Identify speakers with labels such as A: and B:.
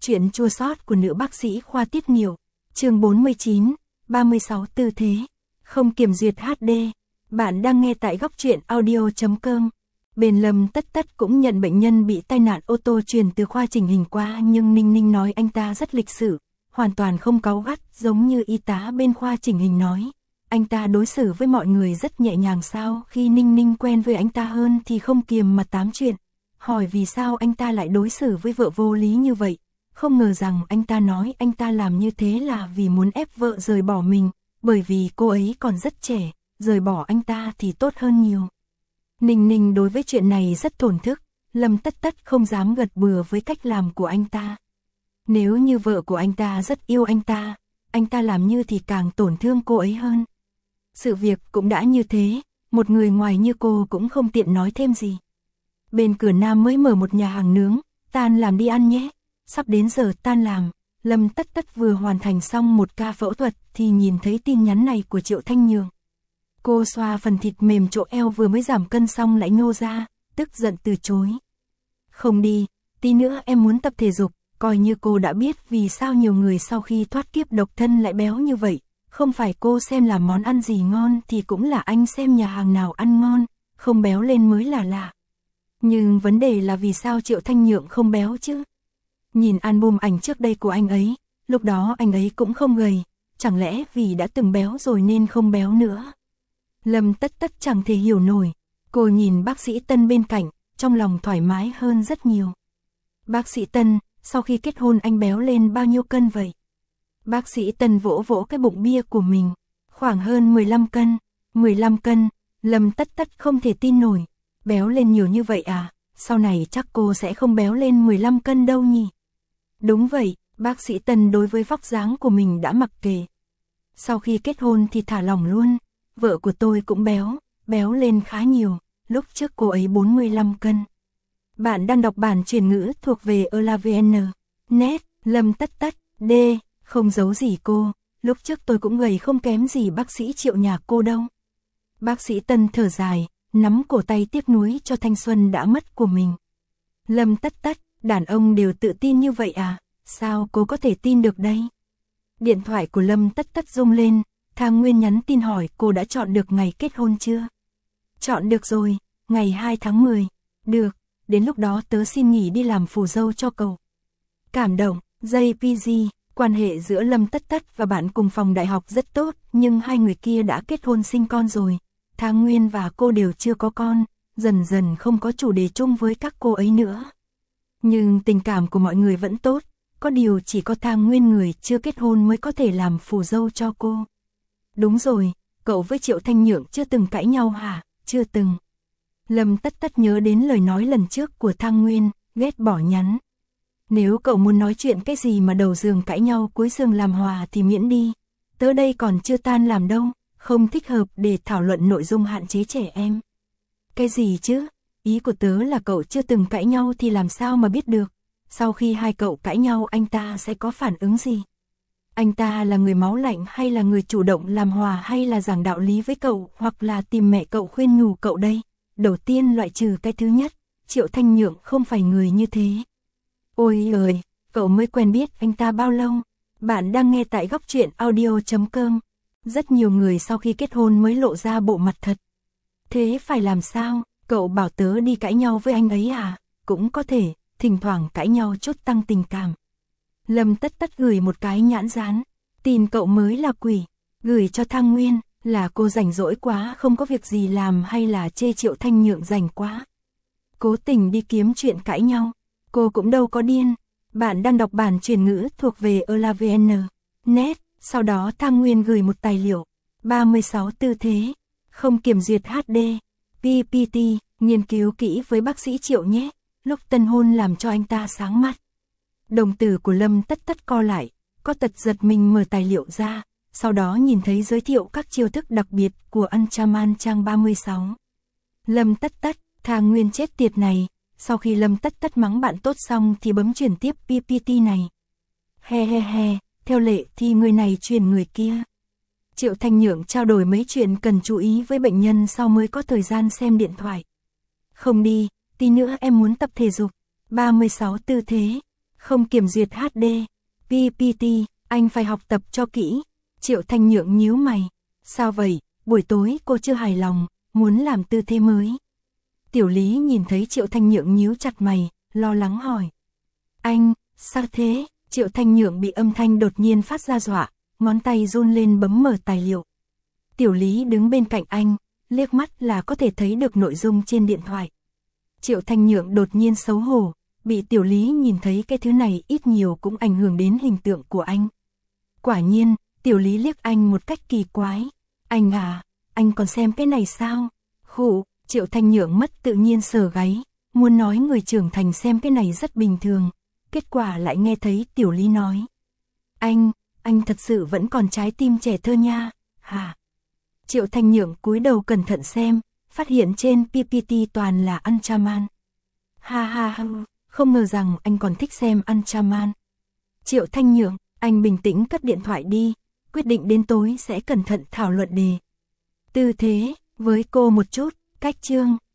A: Chuyện chua xót của nữ bác sĩ khoa tiết niệu, chương 49, 36 tư thế, không kiểm duyệt HD. Bạn đang nghe tại góc truyện audio.com. Bên Lâm Tất Tất cũng nhận bệnh nhân bị tai nạn ô tô truyền từ khoa chỉnh hình qua, nhưng Ninh Ninh nói anh ta rất lịch sự, hoàn toàn không cáu gắt giống như y tá bên khoa chỉnh hình nói. Anh ta đối xử với mọi người rất nhẹ nhàng. Sao khi Ninh Ninh quen với anh ta hơn thì không kiềm mà tám chuyện, hỏi vì sao anh ta lại đối xử với vợ vô lý như vậy. Không ngờ rằng anh ta nói anh ta làm như thế là vì muốn ép vợ rời bỏ mình, bởi vì cô ấy còn rất trẻ, rời bỏ anh ta thì tốt hơn nhiều. Ninh Ninh đối với chuyện này rất thổn thức, Lâm Tất Tất không dám gật bừa với cách làm của anh ta. Nếu như vợ của anh ta rất yêu anh ta làm như thì càng tổn thương cô ấy hơn. Sự việc cũng đã như thế, một người ngoài như cô cũng không tiện nói thêm gì. Bên cửa Nam mới mở một nhà hàng nướng, tan làm đi ăn nhé. Sắp đến giờ tan làm, Lâm Tất Tất vừa hoàn thành xong một ca phẫu thuật thì nhìn thấy tin nhắn này của Triệu Thanh Nhường. Cô xoa phần thịt mềm chỗ eo vừa mới giảm cân xong lại nhô ra, tức giận từ chối. Không đi, tí nữa em muốn tập thể dục. Coi như cô đã biết vì sao nhiều người sau khi thoát kiếp độc thân lại béo như vậy. Không phải cô xem là món ăn gì ngon thì cũng là anh xem nhà hàng nào ăn ngon, không béo lên mới là lạ. Nhưng vấn đề là vì sao Triệu Thanh Nhượng không béo chứ? Nhìn album ảnh trước đây của anh ấy, lúc đó anh ấy cũng không gầy, chẳng lẽ vì đã từng béo rồi nên không béo nữa? Lâm Tất Tất chẳng thể hiểu nổi, cô nhìn bác sĩ Tân bên cạnh, trong lòng thoải mái hơn rất nhiều. Bác sĩ Tân, sau khi kết hôn anh béo lên bao nhiêu cân vậy? Bác sĩ Tân vỗ vỗ cái bụng bia của mình, khoảng hơn 15 cân. 15 cân, Lâm Tất Tất không thể tin nổi, béo lên nhiều như vậy à, sau này chắc cô sẽ không béo lên 15 cân đâu nhỉ? Đúng vậy, bác sĩ Tân đối với vóc dáng của mình đã mặc kệ. Sau khi kết hôn thì thả lỏng luôn, vợ của tôi cũng béo lên khá nhiều, lúc trước cô ấy 45 cân. Bạn đang đọc bản truyền ngữ thuộc về ELAVN. Net, Lâm Tất Tất, D, không giấu gì cô, lúc trước tôi cũng gầy không kém gì bác sĩ Triệu nhà cô đâu. Bác sĩ Tân thở dài, nắm cổ tay tiếc nuối cho thanh xuân đã mất của mình. Lâm Tất Tất, đàn ông đều tự tin như vậy à, sao cô có thể tin được đây? Điện thoại của Lâm Tất Tất rung lên, Thang Nguyên nhắn tin hỏi cô đã chọn được ngày kết hôn chưa? Chọn được rồi, ngày 2 tháng 10, được, đến lúc đó tớ xin nghỉ đi làm phù dâu cho cậu. Cảm động, JPG, quan hệ giữa Lâm Tất Tất và bạn cùng phòng đại học rất tốt, nhưng hai người kia đã kết hôn sinh con rồi. Thang Nguyên và cô đều chưa có con, dần dần không có chủ đề chung với các cô ấy nữa. Nhưng tình cảm của mọi người vẫn tốt, có điều chỉ có Thang Nguyên người chưa kết hôn mới có thể làm phù dâu cho cô. Đúng rồi, cậu với Triệu Thanh Nhượng chưa từng cãi nhau hả? Chưa từng. Lâm Tất Tất nhớ đến lời nói lần trước của Thang Nguyên, ghét bỏ nhắn. Nếu cậu muốn nói chuyện cái gì mà đầu giường cãi nhau cuối giường làm hòa thì miễn đi. Tớ đây còn chưa tan làm đâu, không thích hợp để thảo luận nội dung hạn chế trẻ em. Cái gì chứ? Ý của tớ là cậu chưa từng cãi nhau thì làm sao mà biết được. Sau khi hai cậu cãi nhau anh ta sẽ có phản ứng gì? Anh ta là người máu lạnh hay là người chủ động làm hòa hay là giảng đạo lý với cậu hoặc là tìm mẹ cậu khuyên nhủ cậu đây? Đầu tiên loại trừ cái thứ nhất, Triệu Thanh Nhượng không phải người như thế. Ôi ơi, cậu mới quen biết anh ta bao lâu? Bạn đang nghe tại góc truyện audio.com. Rất nhiều người sau khi kết hôn mới lộ ra bộ mặt thật. Thế phải làm sao? Cậu bảo tớ đi cãi nhau với anh ấy à? Cũng có thể, thỉnh thoảng cãi nhau chút tăng tình cảm. Lâm Tất Tất gửi một cái nhãn dán. Tin cậu mới là quỷ. Gửi cho Thang Nguyên, là cô rảnh rỗi quá không có việc gì làm hay là chê Triệu Thanh Nhượng rảnh quá? Cố tình đi kiếm chuyện cãi nhau. Cô cũng đâu có điên. Bạn đang đọc bản truyền ngữ thuộc về ELAVN. Net, sau đó Thang Nguyên gửi một tài liệu. 36 tư thế, không kiểm duyệt HD. PPT, nghiên cứu kỹ với bác sĩ Triệu nhé. Lúc tân hôn làm cho anh ta sáng mắt. Đồng tử của Lâm Tất Tất co lại, có tật giật mình mở tài liệu ra, sau đó nhìn thấy giới thiệu các chiêu thức đặc biệt của Anchaman trang 36. Lâm Tất Tất, Thang Nguyên chết tiệt này. Sau khi Lâm Tất Tất mắng bạn tốt xong thì bấm chuyển tiếp PPT này. He he he, theo lệ thì người này truyền người kia. Triệu Thanh Nhượng trao đổi mấy chuyện cần chú ý với bệnh nhân sau mới có thời gian xem điện thoại. Không đi, tí nữa em muốn tập thể dục. 36 tư thế, Không kiểm duyệt HD. PPT, anh phải học tập cho kỹ. Triệu Thanh Nhượng nhíu mày. Sao vậy, buổi tối cô chưa hài lòng, muốn làm tư thế mới. Tiểu Lý nhìn thấy Triệu Thanh Nhượng nhíu chặt mày, lo lắng hỏi. Anh, sao thế? Triệu Thanh Nhượng bị âm thanh đột nhiên phát ra dọa, ngón tay run lên bấm mở tài liệu. Tiểu Lý đứng bên cạnh anh, liếc mắt là có thể thấy được nội dung trên điện thoại. Triệu Thanh Nhượng đột nhiên xấu hổ, bị Tiểu Lý nhìn thấy cái thứ này ít nhiều cũng ảnh hưởng đến hình tượng của anh. Quả nhiên, Tiểu Lý liếc anh một cách kỳ quái. Anh à, anh còn xem cái này sao? Khụ, Triệu Thanh Nhượng mất tự nhiên sờ gáy, muốn nói người trưởng thành xem cái này rất bình thường. Kết quả lại nghe thấy Tiểu Lý nói. Anh thật sự vẫn còn trái tim trẻ thơ nha, hả? Triệu Thanh Nhượng cúi đầu cẩn thận xem, phát hiện trên PPT toàn là Ultraman. Ha ha ha, không ngờ rằng anh còn thích xem Ultraman. Triệu Thanh Nhượng, anh bình tĩnh cất điện thoại đi, quyết định đến tối sẽ cẩn thận thảo luận đề. Tư thế, với cô một chút, cách chương,